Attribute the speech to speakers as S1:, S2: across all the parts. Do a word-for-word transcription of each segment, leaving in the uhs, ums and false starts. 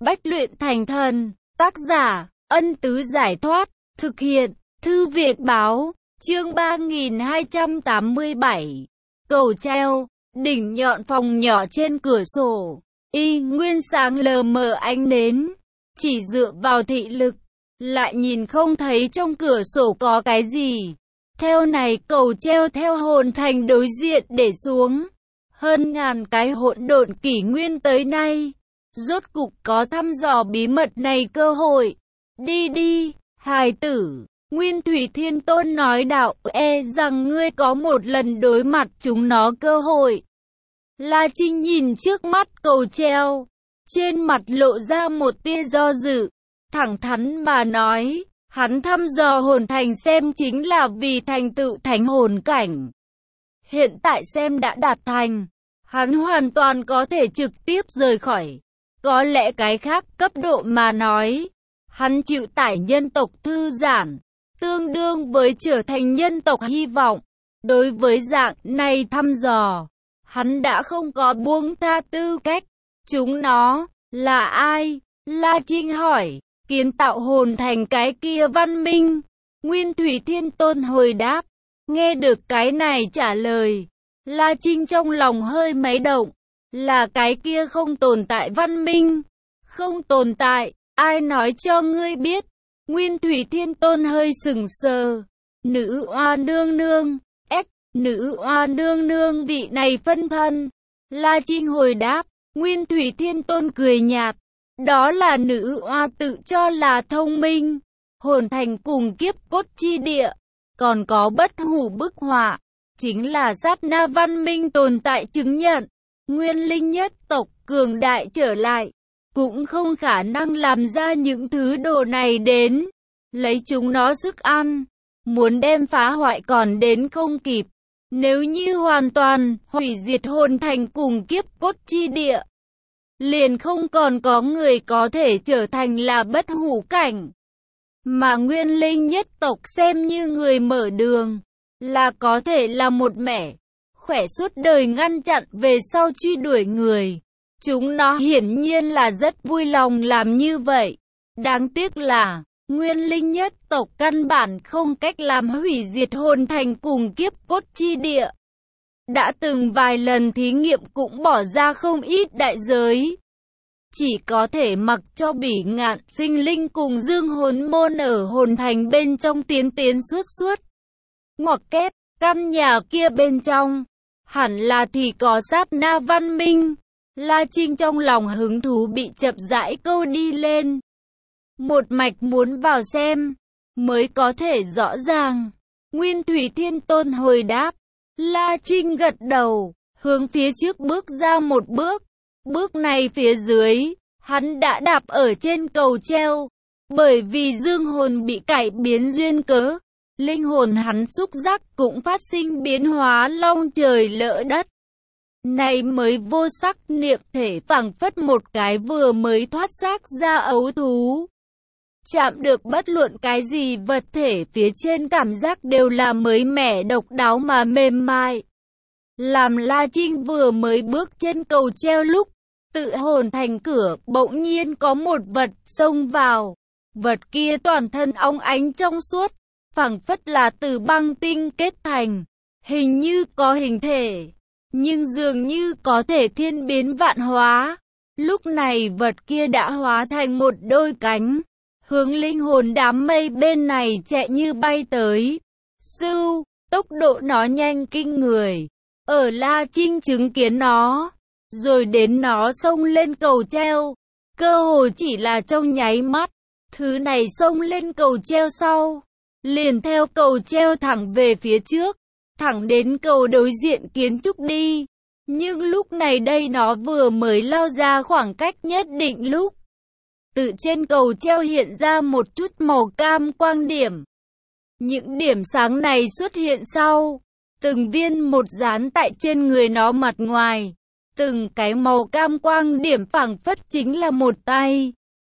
S1: Bách luyện thành thần, tác giả, Ân Tứ Giải Thoát, thực hiện, Thư Viện Báo, chương ba nghìn hai trăm tám mươi bảy. Cầu treo, đỉnh nhọn phòng nhỏ trên cửa sổ, y nguyên sáng lờ mờ ánh nến, chỉ dựa vào thị lực, lại nhìn không thấy trong cửa sổ có cái gì. Theo này cầu treo theo hồn thành đối diện để xuống. Hơn ngàn cái hỗn độn kỷ nguyên tới nay, rốt cục có thăm dò bí mật này cơ hội. Đi đi, hài tử, Nguyên Thủy Thiên Tôn nói đạo, e rằng ngươi có một lần đối mặt chúng nó cơ hội. La Trinh nhìn trước mắt cầu treo, trên mặt lộ ra một tia do dự, thẳng thắn mà nói, hắn thăm dò hồn thành xem chính là vì thành tựu thánh hồn cảnh. Hiện tại xem đã đạt thành, hắn hoàn toàn có thể trực tiếp rời khỏi. Có lẽ cái khác cấp độ mà nói, hắn chịu tải nhân tộc thư giãn, tương đương với trở thành nhân tộc hy vọng. Đối với dạng này thăm dò, hắn đã không có buông tha tư cách. Chúng nó, là ai? La Trinh hỏi, kiến tạo hồn thành cái kia văn minh. Nguyên Thủy Thiên Tôn hồi đáp, nghe được cái này trả lời. La Trinh trong lòng hơi máy động, là cái kia không tồn tại văn minh. Không tồn tại, ai nói cho ngươi biết? Nguyên Thủy Thiên Tôn hơi sừng sờ. Nữ oa nương nương, ếch, nữ oa nương nương vị này phân thân. La Trinh hồi đáp, Nguyên Thủy Thiên Tôn cười nhạt, đó là nữ oa tự cho là thông minh. Hồn thành cùng kiếp cốt chi địa, còn có bất hủ bức họa, chính là sát na văn minh tồn tại chứng nhận. Nguyên linh nhất tộc cường đại trở lại, cũng không khả năng làm ra những thứ đồ này đến. Lấy chúng nó sức ăn, muốn đem phá hoại còn đến không kịp. Nếu như hoàn toàn hủy diệt hồn thành cùng kiếp cốt chi địa, liền không còn có người có thể trở thành là bất hủ cảnh. Mà nguyên linh nhất tộc xem như người mở đường, là có thể là một mẻ khỏe suốt đời ngăn chặn về sau truy đuổi người. Chúng nó hiển nhiên là rất vui lòng làm như vậy. Đáng tiếc là, nguyên linh nhất tộc căn bản không cách làm hủy diệt hồn thành cùng kiếp cốt chi địa. Đã từng vài lần thí nghiệm cũng bỏ ra không ít đại giới. Chỉ có thể mặc cho bỉ ngạn sinh linh cùng dương hồn môn ở hồn thành bên trong tiến tiến suốt suốt. Ngoặc kép, căn nhà kia bên trong, hẳn là thì có sát na văn minh. La Trinh trong lòng hứng thú bị chậm rãi câu đi lên. Một mạch muốn vào xem, mới có thể rõ ràng. Nguyên Thủy Thiên Tôn hồi đáp. La Trinh gật đầu, hướng phía trước bước ra một bước. Bước này phía dưới, hắn đã đạp ở trên cầu treo. Bởi vì dương hồn bị cải biến duyên cớ, linh hồn hắn xúc giác cũng phát sinh biến hóa long trời lỡ đất. Này mới vô sắc niệm thể phảng phất một cái vừa mới thoát xác ra ấu thú. Chạm được bất luận cái gì vật thể phía trên cảm giác đều là mới mẻ độc đáo mà mềm mại. Làm La Trinh vừa mới bước trên cầu treo lúc, tự hồn thành cửa bỗng nhiên có một vật xông vào. Vật kia toàn thân óng ánh trong suốt, phảng phất là từ băng tinh kết thành, hình như có hình thể, nhưng dường như có thể thiên biến vạn hóa. Lúc này vật kia đã hóa thành một đôi cánh, hướng linh hồn đám mây bên này chạy như bay tới. Sưu, tốc độ nó nhanh kinh người. Ở La Trinh chứng kiến nó, rồi đến nó xông lên cầu treo, cơ hồ chỉ là trong nháy mắt. Thứ này xông lên cầu treo sau, liền theo cầu treo thẳng về phía trước, thẳng đến cầu đối diện kiến trúc đi. Nhưng lúc này đây nó vừa mới lao ra khoảng cách nhất định lúc, từ trên cầu treo hiện ra một chút màu cam quang điểm. Những điểm sáng này xuất hiện sau, từng viên một dán tại trên người nó mặt ngoài. Từng cái màu cam quang điểm phảng phất chính là một tay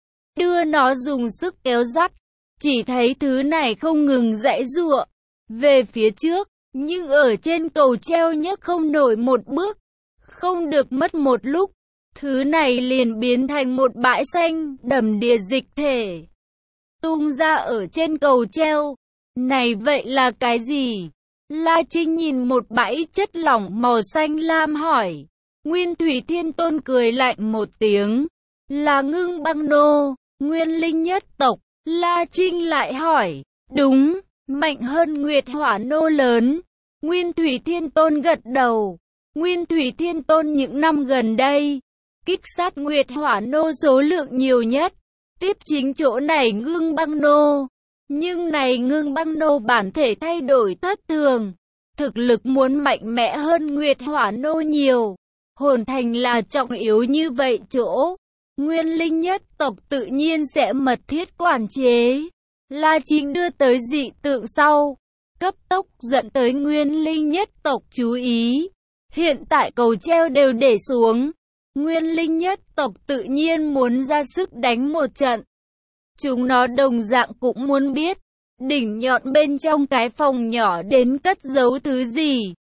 S1: đưa nó dùng sức kéo dắt. Chỉ thấy thứ này không ngừng giãy giụa về phía trước, nhưng ở trên cầu treo nhấc không nổi một bước. Không được mất một lúc, thứ này liền biến thành một bãi xanh đầm đìa dịch thể, tung ra ở trên cầu treo. Này vậy là cái gì? La Trinh nhìn một bãi chất lỏng màu xanh lam hỏi. Nguyên Thủy Thiên Tôn cười lạnh một tiếng. Là Ngưng Băng Nô, nguyên linh nhất tộc. La Trinh lại hỏi. Đúng, mạnh hơn Nguyệt Hỏa Nô lớn. Nguyên Thủy Thiên Tôn gật đầu. Nguyên Thủy Thiên Tôn những năm gần đây, kích sát Nguyệt Hỏa Nô số lượng nhiều nhất. Tiếp chính chỗ này Ngưng Băng Nô. Nhưng này Ngưng Băng Nô bản thể thay đổi thất thường. Thực lực muốn mạnh mẽ hơn Nguyệt Hỏa Nô nhiều. Hồn thành là trọng yếu như vậy chỗ. Nguyên linh nhất tộc tự nhiên sẽ mật thiết quản chế. La Trinh đưa tới dị tượng sau. Cấp tốc dẫn tới nguyên linh nhất tộc chú ý. Hiện tại cầu treo đều để xuống. Nguyên linh nhất tộc tự nhiên muốn ra sức đánh một trận. Chúng nó đồng dạng cũng muốn biết. Đỉnh nhọn bên trong cái phòng nhỏ đến cất giấu thứ gì.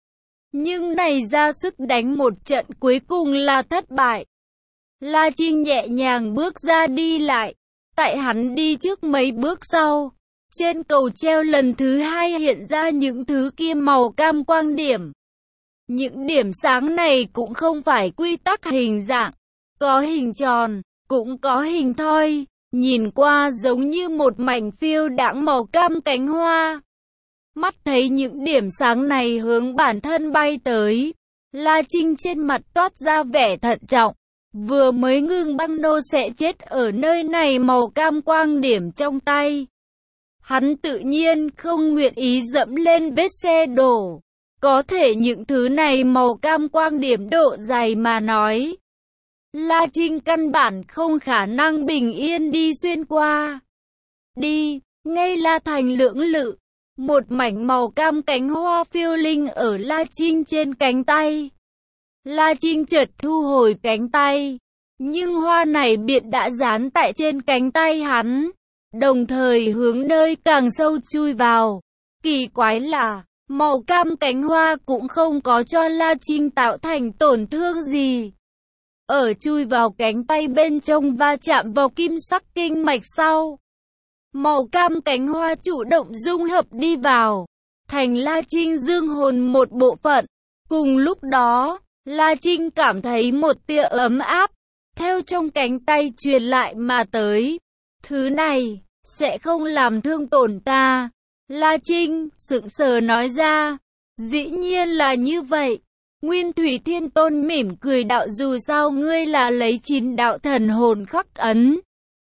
S1: Nhưng này ra sức đánh một trận cuối cùng là thất bại. La Trinh nhẹ nhàng bước ra đi lại. Tại hắn đi trước mấy bước sau. Trên cầu treo lần thứ hai hiện ra những thứ kia màu cam quang điểm. Những điểm sáng này cũng không phải quy tắc hình dạng. Có hình tròn, cũng có hình thoi. Nhìn qua giống như một mảnh phiêu đãng màu cam cánh hoa. Mắt thấy những điểm sáng này hướng bản thân bay tới. La Trinh trên mặt toát ra vẻ thận trọng. Vừa mới Ngưng Băng Nô sẽ chết ở nơi này màu cam quang điểm trong tay. Hắn tự nhiên không nguyện ý dẫm lên vết xe đổ. Có thể những thứ này màu cam quang điểm độ dày mà nói. La Trinh căn bản không khả năng bình yên đi xuyên qua. Đi, ngay La Thành lưỡng lự. Một mảnh màu cam cánh hoa phiêu linh ở La Trinh trên cánh tay. La Trinh chợt thu hồi cánh tay. Nhưng hoa này biện đã dán tại trên cánh tay hắn. Đồng thời hướng nơi càng sâu chui vào. Kỳ quái là, màu cam cánh hoa cũng không có cho La Trinh tạo thành tổn thương gì. Ở chui vào cánh tay bên trong va chạm vào kim sắc kinh mạch sau. Màu cam cánh hoa chủ động dung hợp đi vào. Thành La Trinh dương hồn một bộ phận. Cùng lúc đó, La Trinh cảm thấy một tia ấm áp. Theo trong cánh tay truyền lại mà tới. Thứ này, sẽ không làm thương tổn ta. La Trinh, sững sờ nói ra. Dĩ nhiên là như vậy. Nguyên Thủy Thiên Tôn mỉm cười đạo dù sao ngươi là lấy chín đạo thần hồn khắc ấn.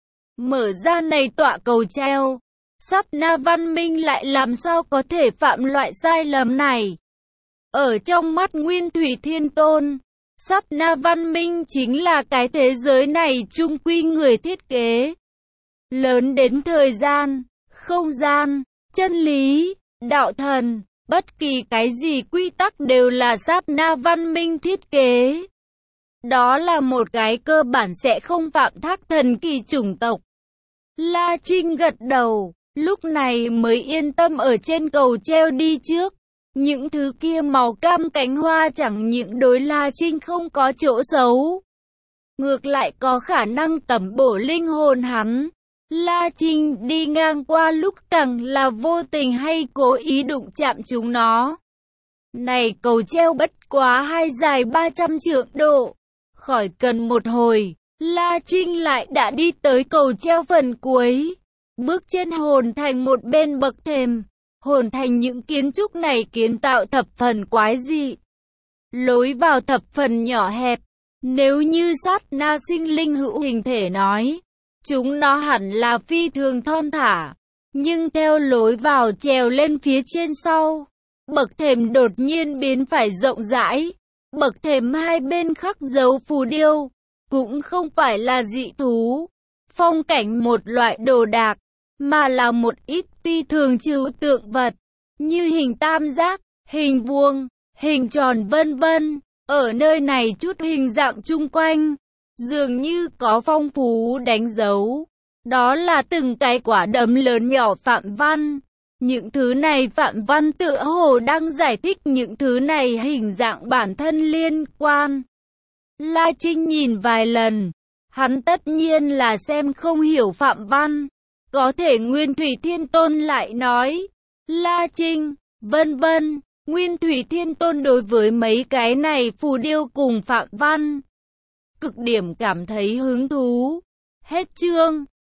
S1: Mở ra này tọa cầu treo. Sát na văn minh lại làm sao có thể phạm loại sai lầm này. Ở trong mắt Nguyên Thủy Thiên Tôn, sát na văn minh chính là cái thế giới này trung quy người thiết kế. Lớn đến thời gian, không gian, chân lý, đạo thần. Bất kỳ cái gì quy tắc đều là sát na văn minh thiết kế. Đó là một cái cơ bản sẽ không phạm thác thần kỳ chủng tộc. La Trinh gật đầu, lúc này mới yên tâm ở trên cầu treo đi trước. Những thứ kia màu cam cánh hoa chẳng những đối La Trinh không có chỗ xấu. Ngược lại có khả năng tẩm bổ linh hồn hắn. La Trinh đi ngang qua lúc càng là vô tình hay cố ý đụng chạm chúng nó. Này cầu treo bất quá hai dài ba trăm trượng độ. Khỏi cần một hồi, La Trinh lại đã đi tới cầu treo phần cuối. Bước trên hồn thành một bên bậc thềm. Hồn thành những kiến trúc này kiến tạo thập phần quái dị. Lối vào thập phần nhỏ hẹp. Nếu như sát na sinh linh hữu hình thể nói, chúng nó hẳn là phi thường thon thả. Nhưng theo lối vào trèo lên phía trên sau, bậc thềm đột nhiên biến phải rộng rãi. Bậc thềm hai bên khắc dấu phù điêu, cũng không phải là dị thú, phong cảnh một loại đồ đạc, mà là một ít phi thường trừu tượng vật, như hình tam giác, hình vuông, hình tròn vân vân. Ở nơi này chút hình dạng chung quanh, dường như có phong phú đánh dấu. Đó là từng cái quả đấm lớn nhỏ phạm văn. Những thứ này phạm văn tựa hồ đang giải thích những thứ này hình dạng bản thân liên quan. La Trinh nhìn vài lần. Hắn tất nhiên là xem không hiểu phạm văn. Có thể Nguyên Thủy Thiên Tôn lại nói. La Trinh, vân vân. Nguyên Thủy Thiên Tôn đối với mấy cái này phù điêu cùng phạm văn cực điểm cảm thấy hứng thú. Hết chương.